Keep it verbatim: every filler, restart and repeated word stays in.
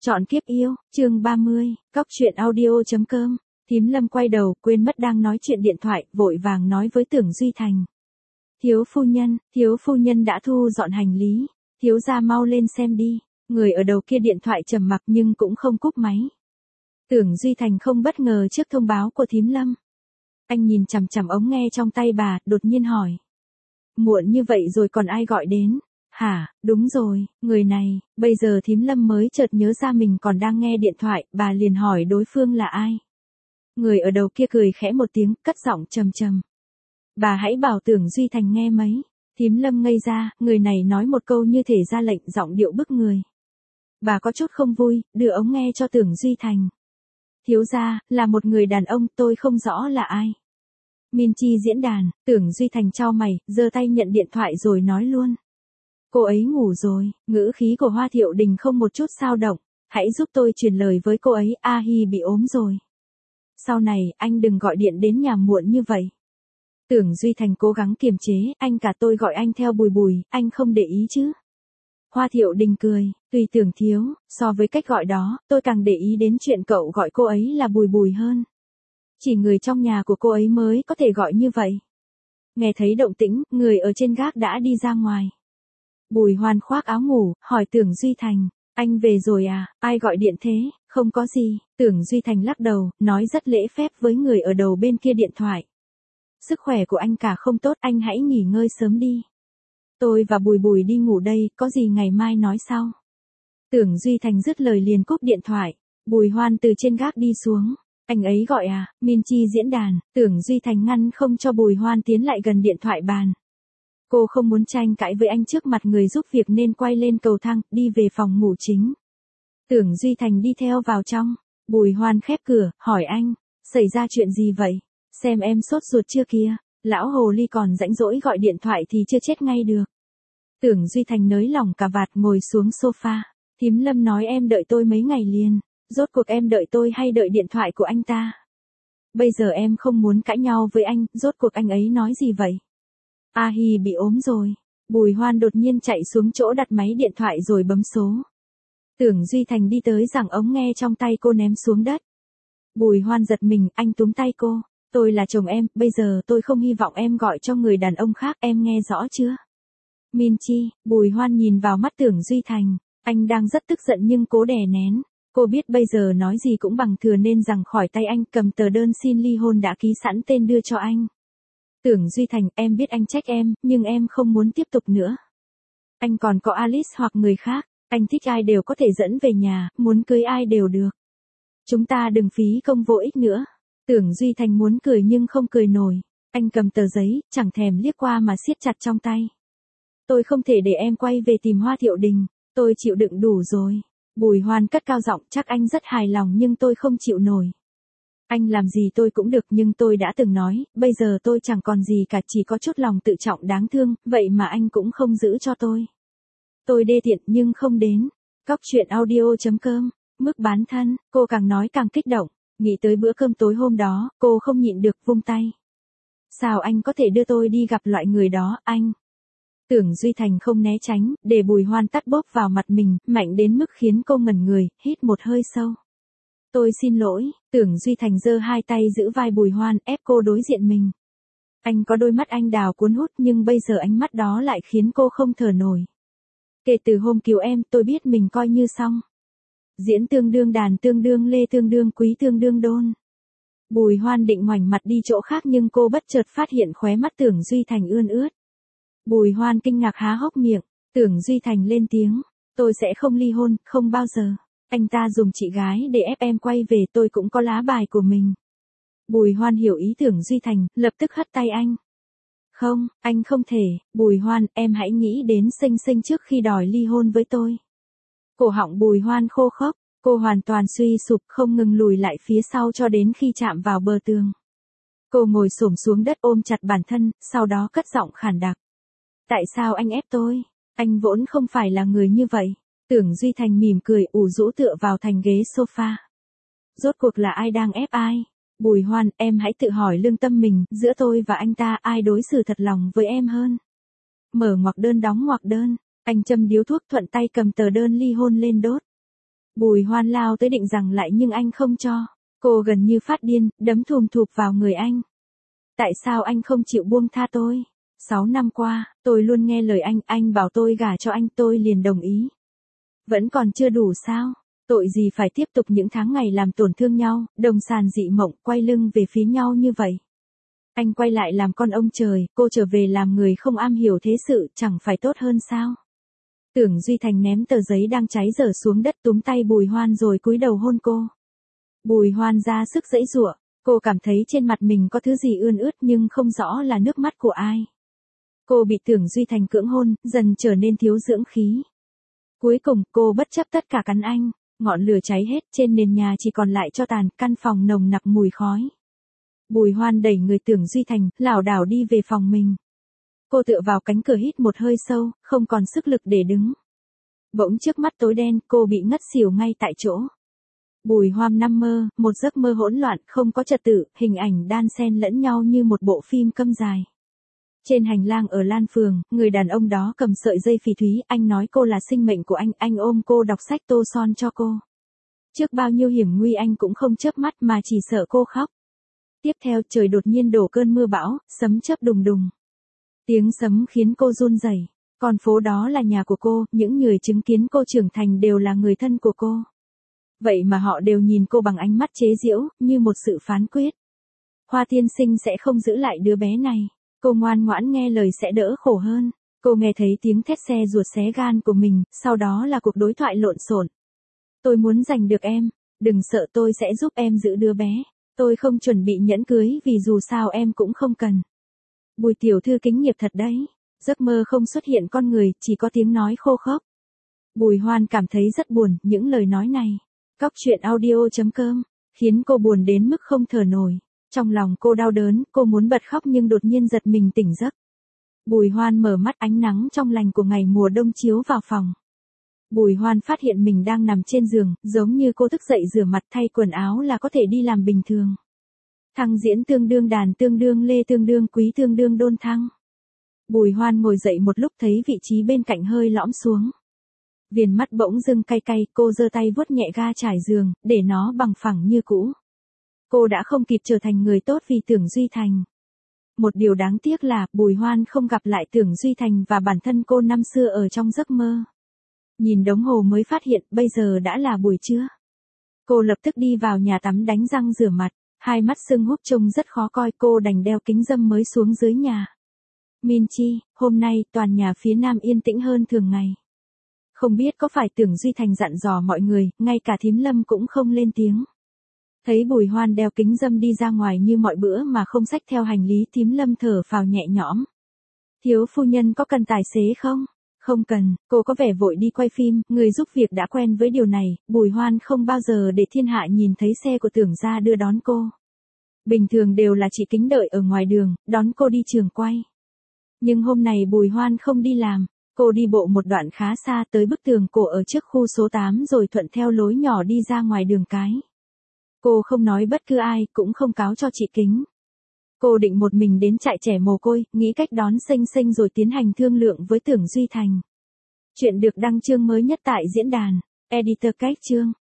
Chọn kiếp yêu, chương ba mươi, cóc truyện audio chấm com. Thím Lâm quay đầu, quên mất đang nói chuyện điện thoại, vội vàng nói với Tưởng Duy Thành. Thiếu phu nhân, thiếu phu nhân đã thu dọn hành lý, thiếu gia mau lên xem đi. Người ở đầu kia điện thoại trầm mặc nhưng cũng không cúp máy. Tưởng Duy Thành không bất ngờ trước thông báo của thím Lâm. Anh nhìn chằm chằm ống nghe trong tay bà, đột nhiên hỏi. Muộn như vậy rồi còn ai gọi đến? Hả, đúng rồi, người này, bây giờ thím Lâm mới chợt nhớ ra mình còn đang nghe điện thoại, bà liền hỏi đối phương là ai. Người ở đầu kia cười khẽ một tiếng, cất giọng trầm trầm. Bà hãy bảo Tưởng Duy Thành nghe mấy. Thím Lâm ngây ra, người này nói một câu như thể ra lệnh, giọng điệu bức người. Bà có chút không vui, đưa ống nghe cho Tưởng Duy Thành. Thiếu gia, là một người đàn ông, tôi không rõ là ai. Min Chi diễn đàn, Tưởng Duy Thành chau mày, giơ tay nhận điện thoại rồi nói luôn. Cô ấy ngủ rồi, ngữ khí của Hoa Thiệu Đình không một chút xao động, hãy giúp tôi truyền lời với cô ấy, A Hi bị ốm rồi. Sau này, anh đừng gọi điện đến nhà muộn như vậy. Tưởng Duy Thành cố gắng kiềm chế, anh cả tôi gọi anh theo Bùi Bùi, anh không để ý chứ. Hoa Thiệu Đình cười, tùy Tưởng thiếu, so với cách gọi đó, tôi càng để ý đến chuyện cậu gọi cô ấy là Bùi Bùi hơn. Chỉ người trong nhà của cô ấy mới có thể gọi như vậy. Nghe thấy động tĩnh, người ở trên gác đã đi ra ngoài. Bùi Hoan khoác áo ngủ, hỏi Tưởng Duy Thành, anh về rồi à, ai gọi điện thế, không có gì. Tưởng Duy Thành lắc đầu, nói rất lễ phép với người ở đầu bên kia điện thoại. Sức khỏe của anh cả không tốt, anh hãy nghỉ ngơi sớm đi. Tôi và Bùi Bùi đi ngủ đây, có gì ngày mai nói sau. Tưởng Duy Thành dứt lời liền cúp điện thoại, Bùi Hoan từ trên gác đi xuống. Anh ấy gọi à, Min Chi diễn đàn, Tưởng Duy Thành ngăn không cho Bùi Hoan tiến lại gần điện thoại bàn. Cô không muốn tranh cãi với anh trước mặt người giúp việc nên quay lên cầu thang, đi về phòng ngủ chính. Tưởng Duy Thành đi theo vào trong, Bùi Hoan khép cửa, hỏi anh, xảy ra chuyện gì vậy? Xem em sốt ruột chưa kia, lão hồ ly còn rãnh rỗi gọi điện thoại thì chưa chết ngay được. Tưởng Duy Thành nới lỏng cà vạt ngồi xuống sofa, thím Lâm nói em đợi tôi mấy ngày liền, rốt cuộc em đợi tôi hay đợi điện thoại của anh ta? Bây giờ em không muốn cãi nhau với anh, rốt cuộc anh ấy nói gì vậy? A Hi bị ốm rồi. Bùi Hoan đột nhiên chạy xuống chỗ đặt máy điện thoại rồi bấm số. Tưởng Duy Thành đi tới giằng ống nghe trong tay cô ném xuống đất. Bùi Hoan giật mình, anh túm tay cô. Tôi là chồng em, bây giờ tôi không hy vọng em gọi cho người đàn ông khác, em nghe rõ chưa? Min Chi, Bùi Hoan nhìn vào mắt Tưởng Duy Thành. Anh đang rất tức giận nhưng cố đè nén. Cô biết bây giờ nói gì cũng bằng thừa nên giằng khỏi tay anh, cầm tờ đơn xin ly hôn đã ký sẵn tên đưa cho anh. Tưởng Duy Thành, em biết anh trách em, nhưng em không muốn tiếp tục nữa. Anh còn có Alice hoặc người khác, anh thích ai đều có thể dẫn về nhà, muốn cưới ai đều được. Chúng ta đừng phí công vô ích nữa. Tưởng Duy Thành muốn cười nhưng không cười nổi. Anh cầm tờ giấy, chẳng thèm liếc qua mà siết chặt trong tay. Tôi không thể để em quay về tìm Hoa Thiệu Đình, tôi chịu đựng đủ rồi. Bùi Hoan cất cao giọng, chắc anh rất hài lòng nhưng tôi không chịu nổi. Anh làm gì tôi cũng được nhưng tôi đã từng nói, bây giờ tôi chẳng còn gì cả, chỉ có chút lòng tự trọng đáng thương, vậy mà anh cũng không giữ cho tôi. Tôi đê tiện nhưng không đến. Cóc truyện audio chấm com, mức bán thân, cô càng nói càng kích động, nghĩ tới bữa cơm tối hôm đó, cô không nhịn được vung tay. Sao anh có thể đưa tôi đi gặp loại người đó, anh? Tưởng Duy Thành không né tránh, để Bùi Hoan tát bốp vào mặt mình, mạnh đến mức khiến cô ngẩn người, hít một hơi sâu. Tôi xin lỗi, Tưởng Duy Thành giơ hai tay giữ vai Bùi Hoan, ép cô đối diện mình. Anh có đôi mắt anh đào cuốn hút nhưng bây giờ ánh mắt đó lại khiến cô không thở nổi. Kể từ hôm cứu em, tôi biết mình coi như xong. Diễn tương đương đàn tương đương lê tương đương quý tương đương đôn. Bùi Hoan định ngoảnh mặt đi chỗ khác nhưng cô bất chợt phát hiện khóe mắt Tưởng Duy Thành ươn ướt. Bùi Hoan kinh ngạc há hốc miệng, Tưởng Duy Thành lên tiếng, tôi sẽ không ly hôn, không bao giờ. Anh ta dùng chị gái để ép em quay về, tôi cũng có lá bài của mình. Bùi Hoan hiểu ý Tưởng Duy Thành, lập tức hất tay anh. Không, anh không thể, Bùi Hoan, em hãy nghĩ đến Sinh Sinh trước khi đòi ly hôn với tôi. Cổ họng Bùi Hoan khô khốc, cô hoàn toàn suy sụp, không ngừng lùi lại phía sau cho đến khi chạm vào bờ tường. Cô ngồi xổm xuống đất ôm chặt bản thân, sau đó cất giọng khản đặc. Tại sao anh ép tôi? Anh vốn không phải là người như vậy. Tưởng Duy Thành mỉm cười, ủ rũ tựa vào thành ghế sofa. Rốt cuộc là ai đang ép ai? Bùi Hoan, em hãy tự hỏi lương tâm mình, giữa tôi và anh ta ai đối xử thật lòng với em hơn? Mở ngoặc đơn đóng ngoặc đơn, anh châm điếu thuốc thuận tay cầm tờ đơn ly hôn lên đốt. Bùi Hoan lao tới định rằng lại nhưng anh không cho. Cô gần như phát điên, đấm thùm thụp vào người anh. Tại sao anh không chịu buông tha tôi? Sáu năm qua, tôi luôn nghe lời anh, anh bảo tôi gả cho anh tôi liền đồng ý. Vẫn còn chưa đủ sao? Tội gì phải tiếp tục những tháng ngày làm tổn thương nhau, đồng sàn dị mộng, quay lưng về phía nhau như vậy. Anh quay lại làm con ông trời, cô trở về làm người không am hiểu thế sự, chẳng phải tốt hơn sao? Tưởng Duy Thành ném tờ giấy đang cháy dở xuống đất, túm tay Bùi Hoan rồi cúi đầu hôn cô. Bùi Hoan ra sức giãy giụa, cô cảm thấy trên mặt mình có thứ gì ươn ướt nhưng không rõ là nước mắt của ai. Cô bị Tưởng Duy Thành cưỡng hôn, dần trở nên thiếu dưỡng khí. Cuối cùng, cô bất chấp tất cả cắn anh, ngọn lửa cháy hết, trên nền nhà chỉ còn lại tro tàn, căn phòng nồng nặc mùi khói. Bùi Hoan đẩy người Tưởng Duy Thành, lảo đảo đi về phòng mình. Cô tựa vào cánh cửa hít một hơi sâu, không còn sức lực để đứng. Bỗng trước mắt tối đen, cô bị ngất xỉu ngay tại chỗ. Bùi Hoan nằm mơ, một giấc mơ hỗn loạn, không có trật tự, hình ảnh đan xen lẫn nhau như một bộ phim câm dài. Trên hành lang ở Lan Phường, người đàn ông đó cầm sợi dây phỉ thúy, anh nói cô là sinh mệnh của anh, anh ôm cô đọc sách tô son cho cô. Trước bao nhiêu hiểm nguy anh cũng không chớp mắt mà chỉ sợ cô khóc. Tiếp theo trời đột nhiên đổ cơn mưa bão, sấm chớp đùng đùng. Tiếng sấm khiến cô run rẩy. Con phố đó là nhà của cô, những người chứng kiến cô trưởng thành đều là người thân của cô. Vậy mà họ đều nhìn cô bằng ánh mắt chế giễu, như một sự phán quyết. Hoa tiên sinh sẽ không giữ lại đứa bé này. Cô ngoan ngoãn nghe lời sẽ đỡ khổ hơn. Cô nghe thấy tiếng thét xe ruột xé gan của mình, sau đó là cuộc đối thoại lộn xộn. Tôi muốn giành được em, đừng sợ tôi sẽ giúp em giữ đứa bé. Tôi không chuẩn bị nhẫn cưới vì dù sao em cũng không cần. Bùi tiểu thư kính nghiệp thật đấy. Giấc mơ không xuất hiện con người, chỉ có tiếng nói khô khốc. Bùi Hoan cảm thấy rất buồn, những lời nói này. Cóc truyện audio chấm com, khiến cô buồn đến mức không thở nổi. Trong lòng cô đau đớn, cô muốn bật khóc nhưng đột nhiên giật mình tỉnh giấc. Bùi Hoan mở mắt, ánh nắng trong lành của ngày mùa đông chiếu vào phòng. Bùi Hoan phát hiện mình đang nằm trên giường, giống như cô thức dậy rửa mặt thay quần áo là có thể đi làm bình thường. Thăng diễn tương đương đàn tương đương lê tương đương quý tương đương đôn thăng. Bùi Hoan ngồi dậy một lúc thấy vị trí bên cạnh hơi lõm xuống. Viền mắt bỗng dưng cay cay, cô giơ tay vuốt nhẹ ga trải giường, để nó bằng phẳng như cũ. Cô đã không kịp trở thành người tốt vì Tưởng Duy Thành. Một điều đáng tiếc là, Bùi Hoan không gặp lại Tưởng Duy Thành và bản thân cô năm xưa ở trong giấc mơ. Nhìn đồng hồ mới phát hiện, bây giờ đã là buổi trưa. Cô lập tức đi vào nhà tắm đánh răng rửa mặt, hai mắt sưng húp trông rất khó coi, cô đành đeo kính râm mới xuống dưới nhà. Min Chi, hôm nay, toàn nhà phía Nam yên tĩnh hơn thường ngày. Không biết có phải Tưởng Duy Thành dặn dò mọi người, ngay cả Thím Lâm cũng không lên tiếng. Thấy Bùi Hoan đeo kính râm đi ra ngoài như mọi bữa mà không xách theo hành lý, Thím Lâm thở phào nhẹ nhõm. Thiếu phu nhân có cần tài xế không? Không cần, cô có vẻ vội đi quay phim, người giúp việc đã quen với điều này, Bùi Hoan không bao giờ để thiên hạ nhìn thấy xe của Tưởng gia đưa đón cô. Bình thường đều là chị Kính đợi ở ngoài đường, đón cô đi trường quay. Nhưng hôm nay Bùi Hoan không đi làm, cô đi bộ một đoạn khá xa tới bức tường cổ ở trước khu số tám rồi thuận theo lối nhỏ đi ra ngoài đường cái. Cô không nói bất cứ ai, cũng không cáo cho chị Kính. Cô định một mình đến trại trẻ mồ côi, nghĩ cách đón Xênh Xênh rồi tiến hành thương lượng với Tưởng Duy Thành. Chuyện được đăng chương mới nhất tại diễn đàn. Editor Cách chương.